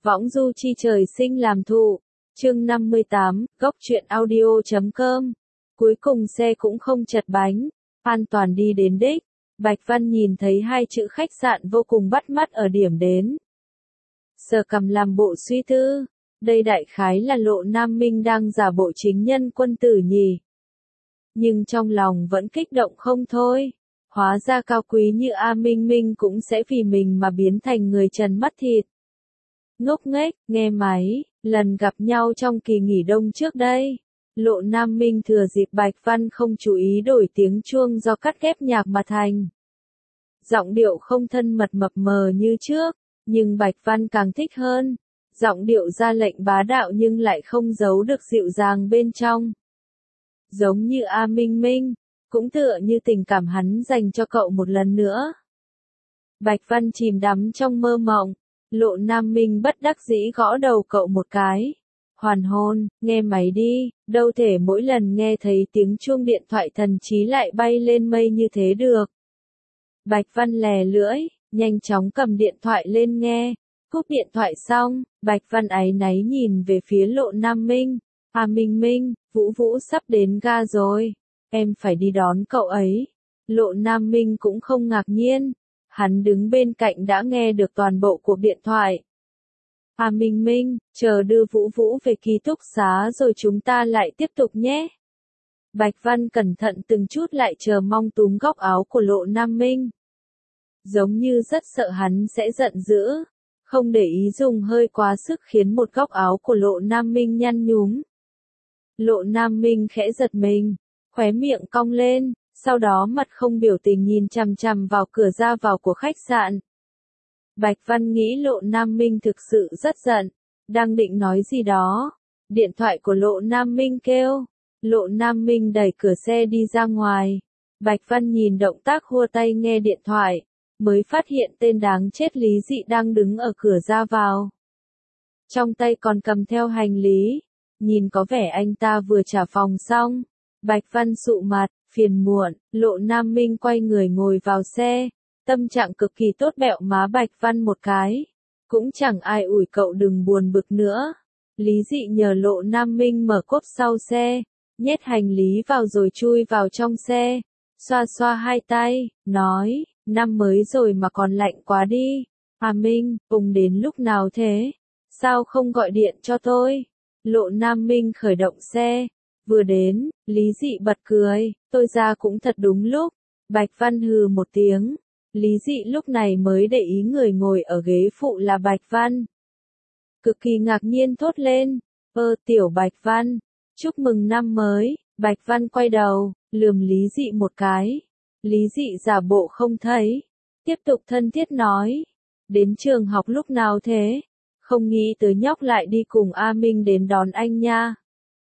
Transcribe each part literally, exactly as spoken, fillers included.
Võng du chi trời sinh làm thụ. Chương năm mươi tám, góc truyện audio chấm com. Cuối cùng xe cũng không chật bánh, an toàn đi đến đích. Bạch Văn nhìn thấy hai chữ khách sạn vô cùng bắt mắt ở điểm đến. Sờ cằm làm bộ suy tư, đây đại khái là Lộ Nam Minh đang giả bộ chính nhân quân tử nhỉ. Nhưng trong lòng vẫn kích động không thôi. Hóa ra cao quý như A Minh Minh cũng sẽ vì mình mà biến thành người trần mắt thịt. Ngốc nghếch, nghe máy, lần gặp nhau trong kỳ nghỉ đông trước đây. Lộ Nam Minh thừa dịp Bạch Văn không chú ý đổi tiếng chuông do cắt ghép nhạc mà thành. Giọng điệu không thân mật mập mờ như trước, nhưng Bạch Văn càng thích hơn. Giọng điệu ra lệnh bá đạo nhưng lại không giấu được dịu dàng bên trong. Giống như A Minh Minh, cũng tựa như tình cảm hắn dành cho cậu một lần nữa. Bạch Văn chìm đắm trong mơ mộng, Lộ Nam Minh bất đắc dĩ gõ đầu cậu một cái. Hoàn hôn, nghe máy đi, đâu thể mỗi lần nghe thấy tiếng chuông điện thoại thần trí lại bay lên mây như thế được. Bạch Văn lè lưỡi, nhanh chóng cầm điện thoại lên nghe, cúp điện thoại xong, Bạch Văn áy náy nhìn về phía Lộ Nam Minh. À Minh Minh, Vũ Vũ sắp đến ga rồi, em phải đi đón cậu ấy. Lộ Nam Minh cũng không ngạc nhiên, hắn đứng bên cạnh đã nghe được toàn bộ cuộc điện thoại. À Minh Minh, chờ đưa Vũ Vũ về ký túc xá rồi chúng ta lại tiếp tục nhé. Bạch Văn cẩn thận từng chút lại chờ mong túm góc áo của Lộ Nam Minh. Giống như rất sợ hắn sẽ giận dữ, không để ý dùng hơi quá sức khiến một góc áo của Lộ Nam Minh nhăn nhúm. Lộ Nam Minh khẽ giật mình, khóe miệng cong lên, sau đó mặt không biểu tình nhìn chằm chằm vào cửa ra vào của khách sạn. Bạch Văn nghĩ Lộ Nam Minh thực sự rất giận, đang định nói gì đó. Điện thoại của Lộ Nam Minh kêu, Lộ Nam Minh đẩy cửa xe đi ra ngoài. Bạch Văn nhìn động tác hua tay nghe điện thoại, mới phát hiện tên đáng chết Lý Dị đang đứng ở cửa ra vào. Trong tay còn cầm theo hành lý, nhìn có vẻ anh ta vừa trả phòng xong. Bạch Văn sụ mặt, phiền muộn, Lộ Nam Minh quay người ngồi vào xe, tâm trạng cực kỳ tốt bẹo má Bạch Văn một cái. Cũng chẳng ai ủi cậu đừng buồn bực nữa. Lý Dị nhờ Lộ Nam Minh mở cốp sau xe, nhét hành lý vào rồi chui vào trong xe, xoa xoa hai tay, nói, năm mới rồi mà còn lạnh quá đi. À Minh, ông đến lúc nào thế? Sao không gọi điện cho tôi? Lộ Nam Minh khởi động xe, vừa đến, Lý Dị bật cười, tôi ra cũng thật đúng lúc. Bạch Văn hừ một tiếng, Lý Dị lúc này mới để ý người ngồi ở ghế phụ là Bạch Văn. Cực kỳ ngạc nhiên thốt lên, ơ tiểu Bạch Văn, chúc mừng năm mới. Bạch Văn quay đầu, lườm Lý Dị một cái. Lý Dị giả bộ không thấy, tiếp tục thân thiết nói, đến trường học lúc nào thế? Không nghĩ tới nhóc lại đi cùng A Minh đến đón anh nha.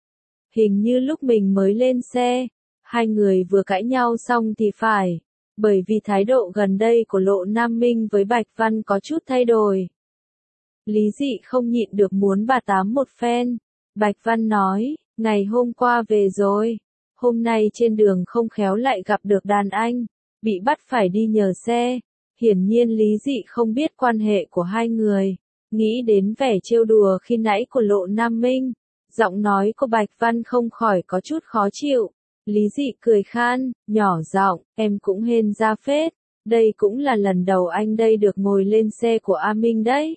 Hình như lúc mình mới lên xe, hai người vừa cãi nhau xong thì phải, bởi vì thái độ gần đây của Lộ Nam Minh với Bạch Văn có chút thay đổi. Lý Dị không nhịn được muốn bà tám một phen. Bạch Văn nói, ngày hôm qua về rồi, hôm nay trên đường không khéo lại gặp được đàn anh, bị bắt phải đi nhờ xe. Hiển nhiên Lý Dị không biết quan hệ của hai người. Nghĩ đến vẻ trêu đùa khi nãy của Lộ Nam Minh, giọng nói của Bạch Văn không khỏi có chút khó chịu. Lý Dị cười khan, nhỏ giọng, em cũng hên ra phết, đây cũng là lần đầu anh đây được ngồi lên xe của A Minh đấy.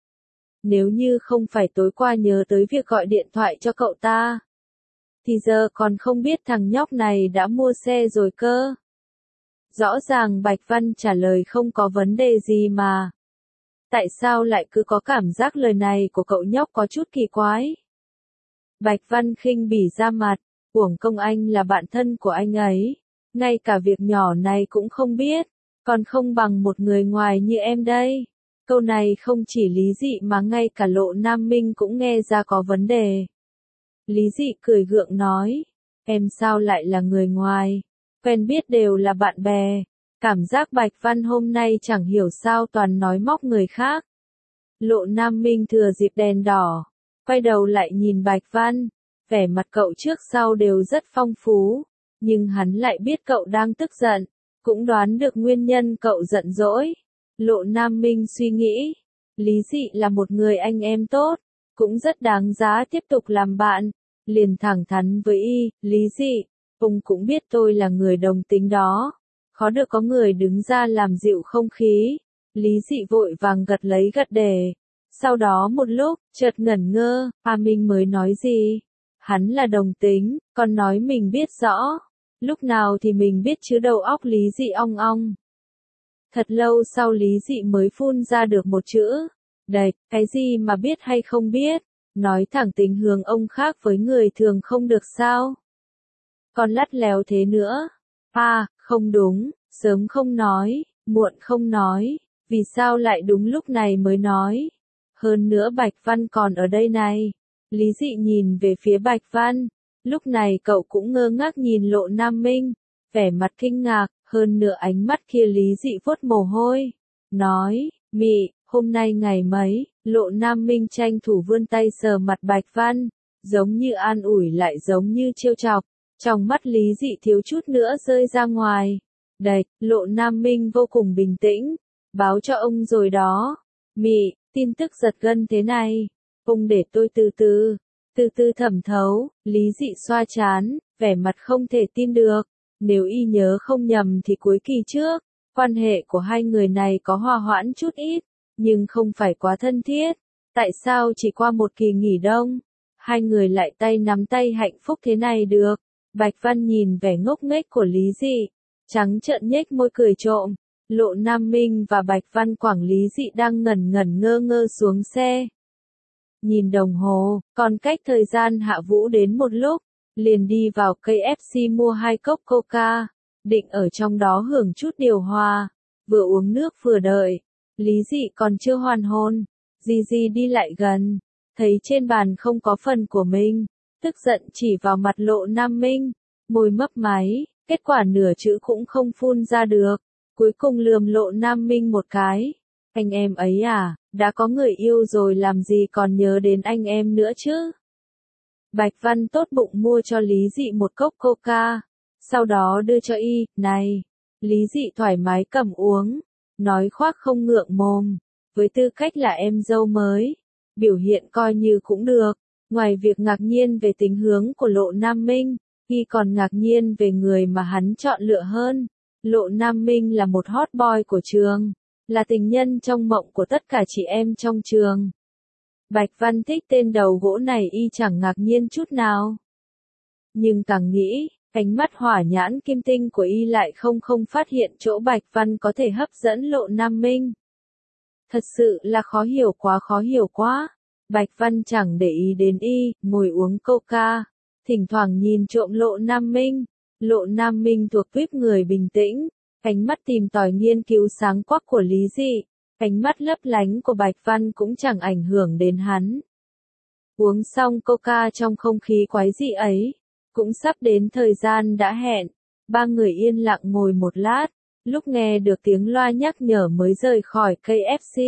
Nếu như không phải tối qua nhớ tới việc gọi điện thoại cho cậu ta, thì giờ còn không biết thằng nhóc này đã mua xe rồi cơ. Rõ ràng Bạch Văn trả lời không có vấn đề gì mà. Tại sao lại cứ có cảm giác lời này của cậu nhóc có chút kỳ quái? Bạch Văn khinh bỉ ra mặt, uổng công anh là bạn thân của anh ấy, ngay cả việc nhỏ này cũng không biết, còn không bằng một người ngoài như em đây. Câu này không chỉ Lý Dị mà ngay cả Lộ Nam Minh cũng nghe ra có vấn đề. Lý Dị cười gượng nói, em sao lại là người ngoài, quen biết đều là bạn bè. Cảm giác Bạch Văn hôm nay chẳng hiểu sao toàn nói móc người khác. Lộ Nam Minh thừa dịp đèn đỏ, quay đầu lại nhìn Bạch Văn, vẻ mặt cậu trước sau đều rất phong phú, nhưng hắn lại biết cậu đang tức giận, cũng đoán được nguyên nhân cậu giận dỗi. Lộ Nam Minh suy nghĩ, Lý Dị là một người anh em tốt, cũng rất đáng giá tiếp tục làm bạn. Liền thẳng thắn với y, Lý Dị, ông cũng biết tôi là người đồng tính đó. Khó được có người đứng ra làm dịu không khí. Lý Dị vội vàng gật lấy gật đề. Sau đó một lúc, chợt ngẩn ngơ, A Minh mới nói gì? Hắn là đồng tính, còn nói mình biết rõ. Lúc nào thì mình biết chứ, đầu óc Lý Dị ong ong. Thật lâu sau Lý Dị mới phun ra được một chữ. Đạch, cái gì mà biết hay không biết? Nói thẳng tính hướng ông khác với người thường không được sao? Còn lắt léo thế nữa. À, không đúng, sớm không nói, muộn không nói, vì sao lại đúng lúc này mới nói? Hơn nữa Bạch Văn còn ở đây này. Lý Dị nhìn về phía Bạch Văn, lúc này cậu cũng ngơ ngác nhìn Lộ Nam Minh, vẻ mặt kinh ngạc, hơn nữa ánh mắt kia Lý Dị vuốt mồ hôi, nói, mị, hôm nay ngày mấy? Lộ Nam Minh tranh thủ vươn tay sờ mặt Bạch Văn, giống như an ủi lại giống như trêu chọc. Trong mắt Lý Dị thiếu chút nữa rơi ra ngoài. Đạch, Lộ Nam Minh vô cùng bình tĩnh. Báo cho ông rồi đó. Mị, tin tức giật gân thế này. Ông để tôi từ từ, từ từ thẩm thấu. Lý Dị xoa trán, vẻ mặt không thể tin được. Nếu y nhớ không nhầm thì cuối kỳ trước, quan hệ của hai người này có hòa hoãn chút ít, nhưng không phải quá thân thiết. Tại sao chỉ qua một kỳ nghỉ đông, hai người lại tay nắm tay hạnh phúc thế này được? Bạch Văn nhìn vẻ ngốc nghếch của Lý Dị, trắng trợn nhếch môi cười trộm. Lộ Nam Minh và Bạch Văn Quảng Lý Dị đang ngẩn ngẩn ngơ ngơ xuống xe. Nhìn đồng hồ, còn cách thời gian hạ vũ đến một lúc, liền đi vào ca ép xê mua hai cốc coca, định ở trong đó hưởng chút điều hòa, vừa uống nước vừa đợi. Lý Dị còn chưa hoàn hồn, Di Di đi lại gần, thấy trên bàn không có phần của mình, tức giận chỉ vào mặt Lộ Nam Minh, môi mấp máy, kết quả nửa chữ cũng không phun ra được, cuối cùng lườm Lộ Nam Minh một cái. Anh em ấy à, đã có người yêu rồi làm gì còn nhớ đến anh em nữa chứ? Bạch Văn tốt bụng mua cho Lý Dị một cốc coca, sau đó đưa cho y, này. Lý Dị thoải mái cầm uống, nói khoác không ngượng mồm, với tư cách là em dâu mới, biểu hiện coi như cũng được. Ngoài việc ngạc nhiên về tính hướng của Lộ Nam Minh, y còn ngạc nhiên về người mà hắn chọn lựa hơn. Lộ Nam Minh là một hot boy của trường, là tình nhân trong mộng của tất cả chị em trong trường. Bạch Văn thích tên đầu gỗ này y chẳng ngạc nhiên chút nào. Nhưng càng nghĩ, ánh mắt hỏa nhãn kim tinh của y lại không không phát hiện chỗ Bạch Văn có thể hấp dẫn Lộ Nam Minh. Thật sự là khó hiểu quá khó hiểu quá. Bạch Văn chẳng để ý đến y, ngồi uống coca, thỉnh thoảng nhìn trộm Lộ Nam Minh. Lộ Nam Minh thuộc tuýp người bình tĩnh, ánh mắt tìm tòi nghiên cứu sáng quắc của Lý Dị, ánh mắt lấp lánh của Bạch Văn cũng chẳng ảnh hưởng đến hắn. Uống xong coca trong không khí quái dị ấy, cũng sắp đến thời gian đã hẹn, ba người yên lặng ngồi một lát, lúc nghe được tiếng loa nhắc nhở mới rời khỏi ca ép xê.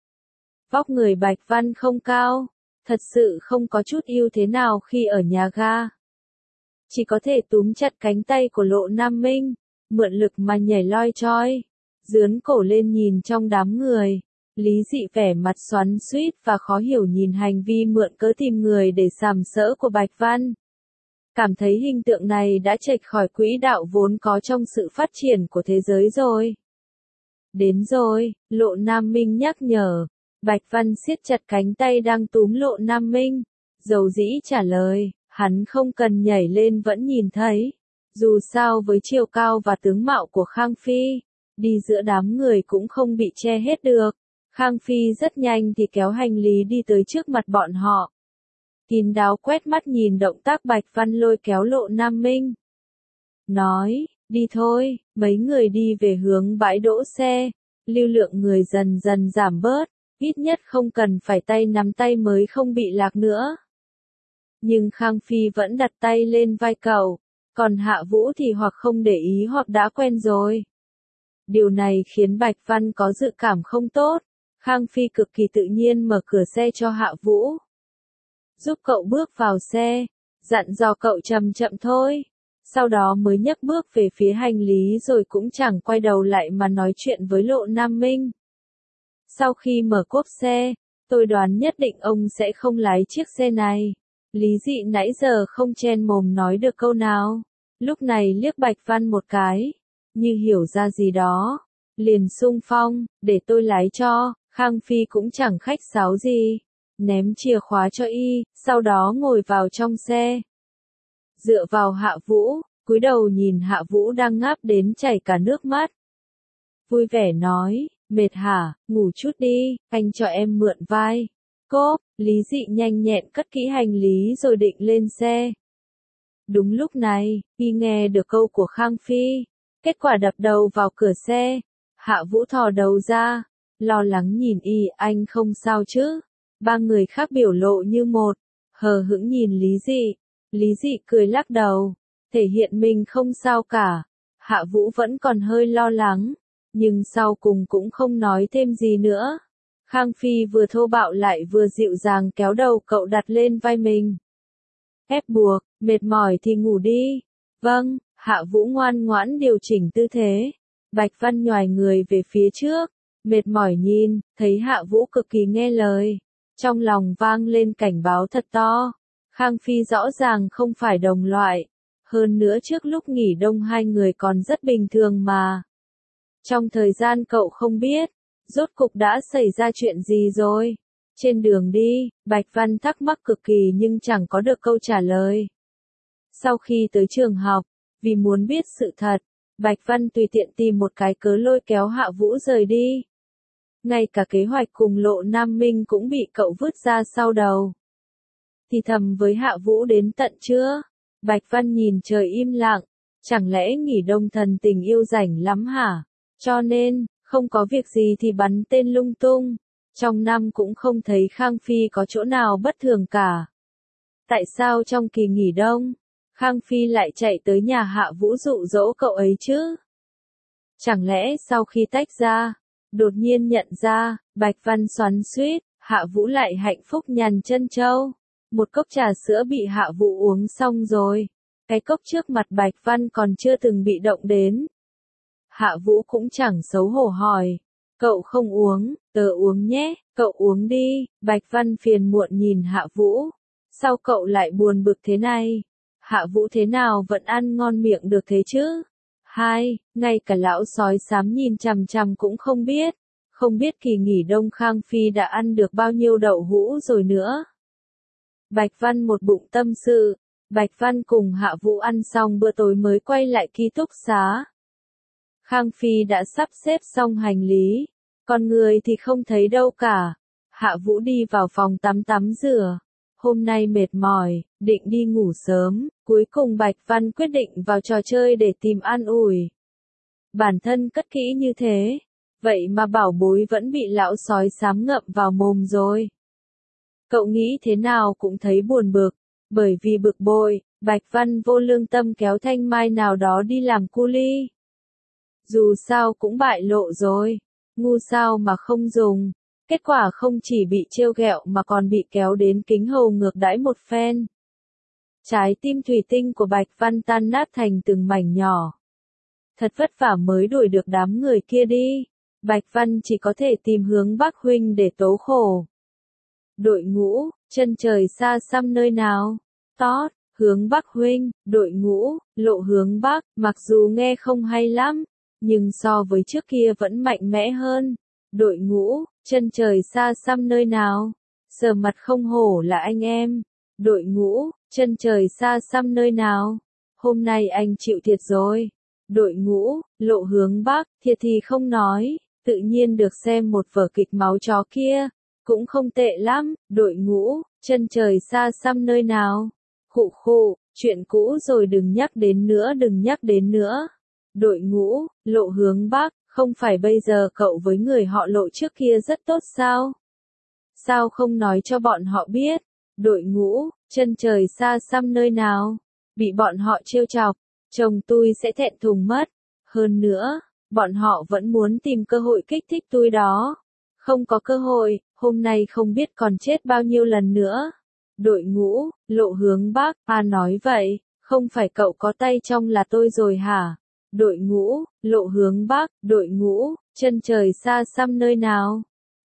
Vóc người Bạch Văn không cao, thật sự không có chút ưu thế nào khi ở nhà ga. Chỉ có thể túm chặt cánh tay của Lộ Nam Minh, mượn lực mà nhảy loi choi, dướn cổ lên nhìn trong đám người. Lý Dị vẻ mặt xoắn xuýt và khó hiểu nhìn hành vi mượn cớ tìm người để sàm sỡ của Bạch Văn. Cảm thấy hình tượng này đã chệch khỏi quỹ đạo vốn có trong sự phát triển của thế giới rồi. Đến rồi, Lộ Nam Minh nhắc nhở. Bạch Văn siết chặt cánh tay đang túm Lộ Nam Minh, dầu dĩ trả lời, hắn không cần nhảy lên vẫn nhìn thấy. Dù sao với chiều cao và tướng mạo của Khang Phi, đi giữa đám người cũng không bị che hết được. Khang Phi rất nhanh thì kéo hành lý đi tới trước mặt bọn họ. Kín đáo quét mắt nhìn động tác Bạch Văn lôi kéo Lộ Nam Minh. Nói, đi thôi, mấy người đi về hướng bãi đỗ xe, lưu lượng người dần dần giảm bớt, ít nhất không cần phải tay nắm tay mới không bị lạc nữa. Nhưng Khang Phi vẫn đặt tay lên vai cậu, còn Hạ Vũ thì hoặc không để ý hoặc đã quen rồi. Điều này khiến Bạch Văn có dự cảm không tốt. Khang Phi cực kỳ tự nhiên mở cửa xe cho Hạ Vũ, giúp cậu bước vào xe, dặn dò cậu chậm chậm thôi, sau đó mới nhấc bước về phía hành lý rồi cũng chẳng quay đầu lại mà nói chuyện với Lộ Nam Minh. Sau khi mở cốp xe, tôi đoán nhất định ông sẽ không lái chiếc xe này. Lý Dị nãy giờ không chen mồm nói được câu nào. Lúc này liếc Bạch Văn một cái, như hiểu ra gì đó. Liền xung phong, để tôi lái cho. Khang Phi cũng chẳng khách sáo gì. Ném chìa khóa cho y, sau đó ngồi vào trong xe. Dựa vào Hạ Vũ, cúi đầu nhìn Hạ Vũ đang ngáp đến chảy cả nước mắt. Vui vẻ nói, mệt hả, ngủ chút đi, anh cho em mượn vai. Cốp, Lý Dị nhanh nhẹn cất kỹ hành lý rồi định lên xe. Đúng lúc này, y nghe được câu của Khang Phi. Kết quả đập đầu vào cửa xe. Hạ Vũ thò đầu ra, lo lắng nhìn y, anh không sao chứ. Ba người khác biểu lộ như một, hờ hững nhìn Lý Dị. Lý Dị cười lắc đầu, thể hiện mình không sao cả. Hạ Vũ vẫn còn hơi lo lắng, nhưng sau cùng cũng không nói thêm gì nữa. Khang Phi vừa thô bạo lại vừa dịu dàng kéo đầu cậu đặt lên vai mình. Ép buộc, mệt mỏi thì ngủ đi. Vâng, Hạ Vũ ngoan ngoãn điều chỉnh tư thế. Bạch Văn nhoài người về phía trước, mệt mỏi nhìn, thấy Hạ Vũ cực kỳ nghe lời. Trong lòng vang lên cảnh báo thật to. Khang Phi rõ ràng không phải đồng loại. Hơn nữa trước lúc nghỉ đông hai người còn rất bình thường mà. Trong thời gian cậu không biết, rốt cục đã xảy ra chuyện gì rồi? Trên đường đi, Bạch Văn thắc mắc cực kỳ nhưng chẳng có được câu trả lời. Sau khi tới trường học, vì muốn biết sự thật, Bạch Văn tùy tiện tìm một cái cớ lôi kéo Hạ Vũ rời đi. Ngay cả kế hoạch cùng Lộ Nam Minh cũng bị cậu vứt ra sau đầu. Thì thầm với Hạ Vũ đến tận trưa. Bạch Văn nhìn trời im lặng, chẳng lẽ nghỉ đông thần tình yêu rảnh lắm hả? Cho nên, không có việc gì thì bắn tên lung tung. Trong năm cũng không thấy Khang Phi có chỗ nào bất thường cả. Tại sao trong kỳ nghỉ đông, Khang Phi lại chạy tới nhà Hạ Vũ dụ dỗ cậu ấy chứ? Chẳng lẽ sau khi tách ra, đột nhiên nhận ra, Bạch Văn xoắn xuýt, Hạ Vũ lại hạnh phúc nhàn chân châu. Một cốc trà sữa bị Hạ Vũ uống xong rồi. Cái cốc trước mặt Bạch Văn còn chưa từng bị động đến. Hạ Vũ cũng chẳng xấu hổ hỏi. Cậu không uống, tớ uống nhé, cậu uống đi. Bạch Văn phiền muộn nhìn Hạ Vũ. Sao cậu lại buồn bực thế này? Hạ Vũ thế nào vẫn ăn ngon miệng được thế chứ? Hai, ngay cả lão sói xám nhìn chằm chằm cũng không biết. Không biết kỳ nghỉ đông Khang Phi đã ăn được bao nhiêu đậu hũ rồi nữa. Bạch Văn một bụng tâm sự. Bạch Văn cùng Hạ Vũ ăn xong bữa tối mới quay lại ký túc xá. Khang Phi đã sắp xếp xong hành lý. Còn người thì không thấy đâu cả. Hạ Vũ đi vào phòng tắm tắm rửa. Hôm nay mệt mỏi, định đi ngủ sớm. Cuối cùng Bạch Văn quyết định vào trò chơi để tìm an ủi. Bản thân cất kỹ như thế. Vậy mà bảo bối vẫn bị lão sói xám ngậm vào mồm rồi. Cậu nghĩ thế nào cũng thấy buồn bực. Bởi vì bực bội, Bạch Văn vô lương tâm kéo Thanh Mai nào đó đi làm cu li. Dù sao cũng bại lộ rồi. Ngu sao mà không dùng. Kết quả không chỉ bị trêu ghẹo mà còn bị kéo đến kính hầu ngược đãi một phen. Trái tim thủy tinh của Bạch Văn tan nát thành từng mảnh nhỏ. Thật vất vả mới đuổi được đám người kia đi. Bạch Văn chỉ có thể tìm hướng Bắc huynh để tố khổ. Đội ngũ, chân trời xa xăm nơi nào? Tót, hướng Bắc huynh, đội ngũ, lộ hướng Bắc, mặc dù nghe không hay lắm, nhưng so với trước kia vẫn mạnh mẽ hơn. Đội ngũ, chân trời xa xăm nơi nào? Sờ mặt không hổ là anh em. Đội ngũ, chân trời xa xăm nơi nào? Hôm nay anh chịu thiệt rồi. Đội ngũ, lộ hướng Bắc, thiệt thì không nói, tự nhiên được xem một vở kịch máu chó kia. Cũng không tệ lắm. Đội ngũ, chân trời xa xăm nơi nào? Khụ khụ, chuyện cũ rồi đừng nhắc đến nữa đừng nhắc đến nữa. Đội ngũ, lộ hướng Bắc, không phải bây giờ cậu với người họ Lộ trước kia rất tốt sao? Sao không nói cho bọn họ biết? Đội ngũ, chân trời xa xăm nơi nào? Bị bọn họ trêu chọc, chồng tôi sẽ thẹn thùng mất. Hơn nữa, bọn họ vẫn muốn tìm cơ hội kích thích tôi đó. Không có cơ hội, hôm nay không biết còn chết bao nhiêu lần nữa. Đội ngũ, lộ hướng Bắc, à nói vậy, không phải cậu có tay trong là tôi rồi hả? Đội ngũ, lộ hướng Bắc, đội ngũ, chân trời xa xăm nơi nào?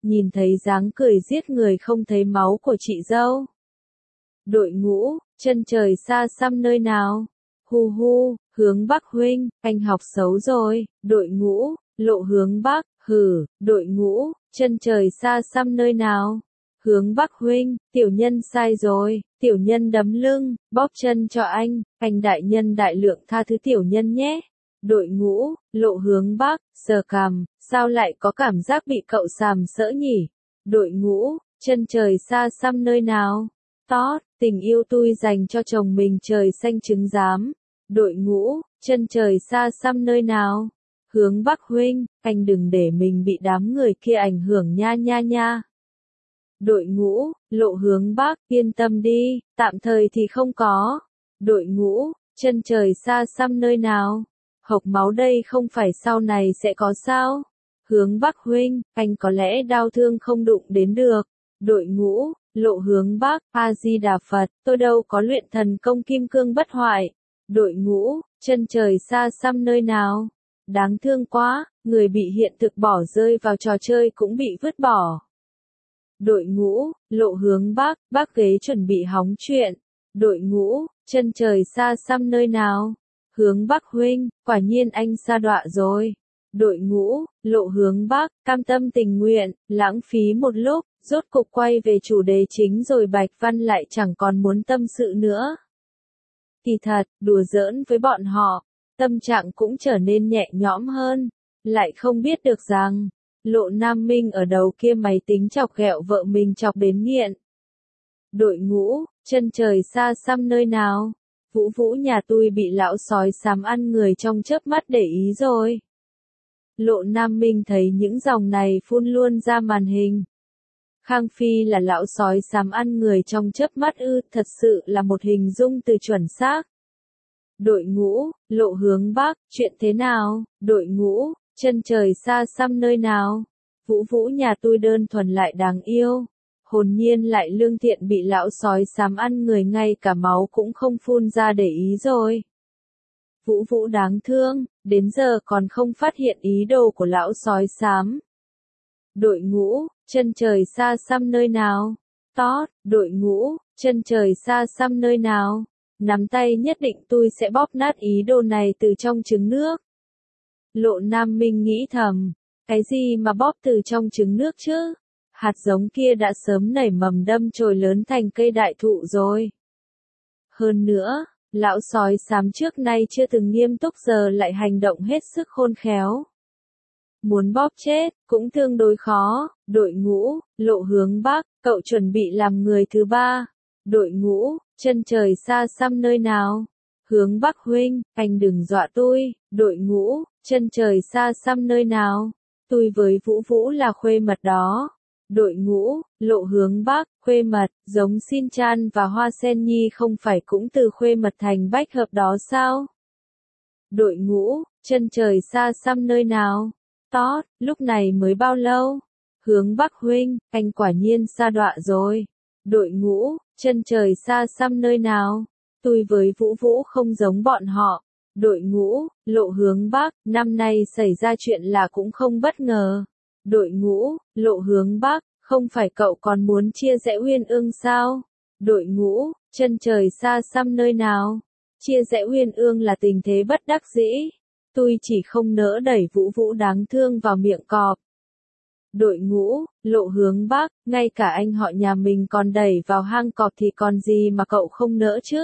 nhìn thấy dáng cười giết người không thấy máu của chị dâu. Đội ngũ, chân trời xa xăm nơi nào? Hu hu, hướng Bắc huynh, anh học xấu rồi. Đội ngũ, lộ hướng Bắc, hử, đội ngũ, chân trời xa xăm nơi nào? Hướng Bắc huynh, tiểu nhân sai rồi, tiểu nhân đấm lưng, bóp chân cho anh, anh đại nhân đại lượng tha thứ tiểu nhân nhé. Đội ngũ, lộ hướng Bắc, sờ cằm, sao lại có cảm giác bị cậu sàm sỡ nhỉ? Đội ngũ, chân trời xa xăm nơi nào? Tót, tình yêu tôi dành cho chồng mình trời xanh trứng giám. Đội ngũ, chân trời xa xăm nơi nào? Hướng Bắc huynh, anh đừng để mình bị đám người kia ảnh hưởng nha nha nha. Đội ngũ, lộ hướng Bắc, yên tâm đi, tạm thời thì không có. Đội ngũ, chân trời xa xăm nơi nào? Hộc máu đây không phải sau này sẽ có sao? Hướng Bắc huynh, anh có lẽ đau thương không đụng đến được. Đội ngũ, lộ hướng Bắc, A-di-đà Phật, tôi đâu có luyện thần công kim cương bất hoại. Đội ngũ, chân trời xa xăm nơi nào? Đáng thương quá, người bị hiện thực bỏ rơi vào trò chơi cũng bị vứt bỏ. Đội ngũ, lộ hướng Bắc, bác ghế chuẩn bị hóng chuyện. Đội ngũ, chân trời xa xăm nơi nào? Hướng Bắc huynh, quả nhiên anh sa đọa rồi. Đội ngũ, lộ hướng Bắc, cam tâm tình nguyện, lãng phí một lúc, rốt cục quay về chủ đề chính rồi Bạch Văn lại chẳng còn muốn tâm sự nữa. Kỳ thật, đùa giỡn với bọn họ, tâm trạng cũng trở nên nhẹ nhõm hơn, lại không biết được rằng, Lộ Nam Minh ở đầu kia máy tính chọc ghẹo vợ mình chọc đến nghiện. Đội ngũ, chân trời xa xăm nơi nào? Vũ Vũ nhà tôi bị lão sói xám ăn người trong chớp mắt để ý rồi. Lộ Nam Minh thấy những dòng này phun luôn ra màn hình. Khang Phi là lão sói xám ăn người trong chớp mắt ư, thật sự là một hình dung từ chuẩn xác. Đội ngũ, lộ hướng Bắc, chuyện thế nào? Đội ngũ, chân trời xa xăm nơi nào? Vũ Vũ nhà tôi đơn thuần lại đáng yêu. Hồn nhiên lại lương thiện bị lão sói xám ăn người ngay cả máu cũng không phun ra để ý rồi. Vũ Vũ đáng thương, đến giờ còn không phát hiện ý đồ của lão sói xám. Đội ngũ, chân trời xa xăm nơi nào? Tót, đội ngũ, chân trời xa xăm nơi nào? Nắm tay nhất định tôi sẽ bóp nát ý đồ này từ trong trứng nước. Lộ Nam Minh nghĩ thầm, cái gì mà bóp từ trong trứng nước chứ? Hạt giống kia đã sớm nảy mầm đâm chồi lớn thành cây đại thụ rồi. Hơn nữa, lão sói xám trước nay chưa từng nghiêm túc giờ lại hành động hết sức khôn khéo. Muốn bóp chết, cũng tương đối khó. Đội ngũ, lộ hướng Bắc, cậu chuẩn bị làm người thứ ba. Đội ngũ, chân trời xa xăm nơi nào? Hướng Bắc huynh, anh đừng dọa tôi. Đội ngũ, chân trời xa xăm nơi nào? Tôi với Vũ Vũ là khuê mật đó. Đội ngũ, lộ hướng Bắc, khuê mật, giống Xin Chan và Hoa Sen Nhi không phải cũng từ khuê mật thành bách hợp đó sao? Đội ngũ, chân trời xa xăm nơi nào? Tót, lúc này mới bao lâu? Hướng Bắc huynh, anh quả nhiên sa đọa rồi. Đội ngũ, chân trời xa xăm nơi nào? Tôi với Vũ Vũ không giống bọn họ. Đội ngũ, lộ hướng Bắc, năm nay xảy ra chuyện là cũng không bất ngờ. Đội ngũ, lộ hướng Bắc, không phải cậu còn muốn chia rẽ Uyên Ương sao? Đội ngũ, chân trời xa xăm nơi nào? Chia rẽ Uyên Ương là tình thế bất đắc dĩ. Tôi chỉ không nỡ đẩy Vũ Vũ đáng thương vào miệng cọp. Đội ngũ, lộ hướng Bắc, ngay cả anh họ nhà mình còn đẩy vào hang cọp thì còn gì mà cậu không nỡ chứ?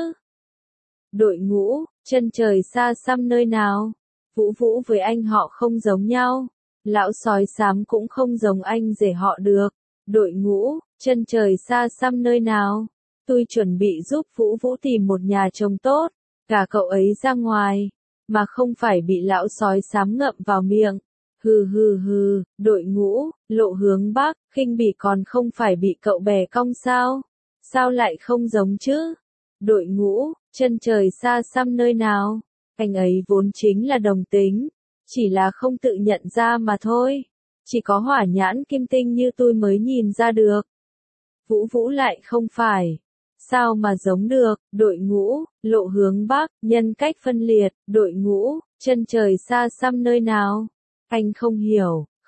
Đội ngũ, chân trời xa xăm nơi nào? Vũ Vũ với anh họ không giống nhau. Lão sói xám cũng không giống anh rể họ được. Đội ngũ, chân trời xa xăm nơi nào? Tôi chuẩn bị giúp Vũ Vũ tìm một nhà chồng tốt, cả cậu ấy ra ngoài, mà không phải bị lão sói xám ngậm vào miệng. Hừ hừ hừ, đội ngũ, lộ hướng Bắc, khinh bỉ còn không phải bị cậu bè cong sao? Sao lại không giống chứ? Đội ngũ, chân trời xa xăm nơi nào? Anh ấy vốn chính là đồng tính, chỉ là không tự nhận ra mà thôi. Chỉ có hỏa nhãn kim tinh như tôi mới nhìn ra được. Vũ Vũ lại không phải. Sao mà giống được? Đội ngũ, lộ hướng Bắc, nhân cách phân liệt. Đội ngũ, chân trời xa xăm nơi nào? Anh không hiểu,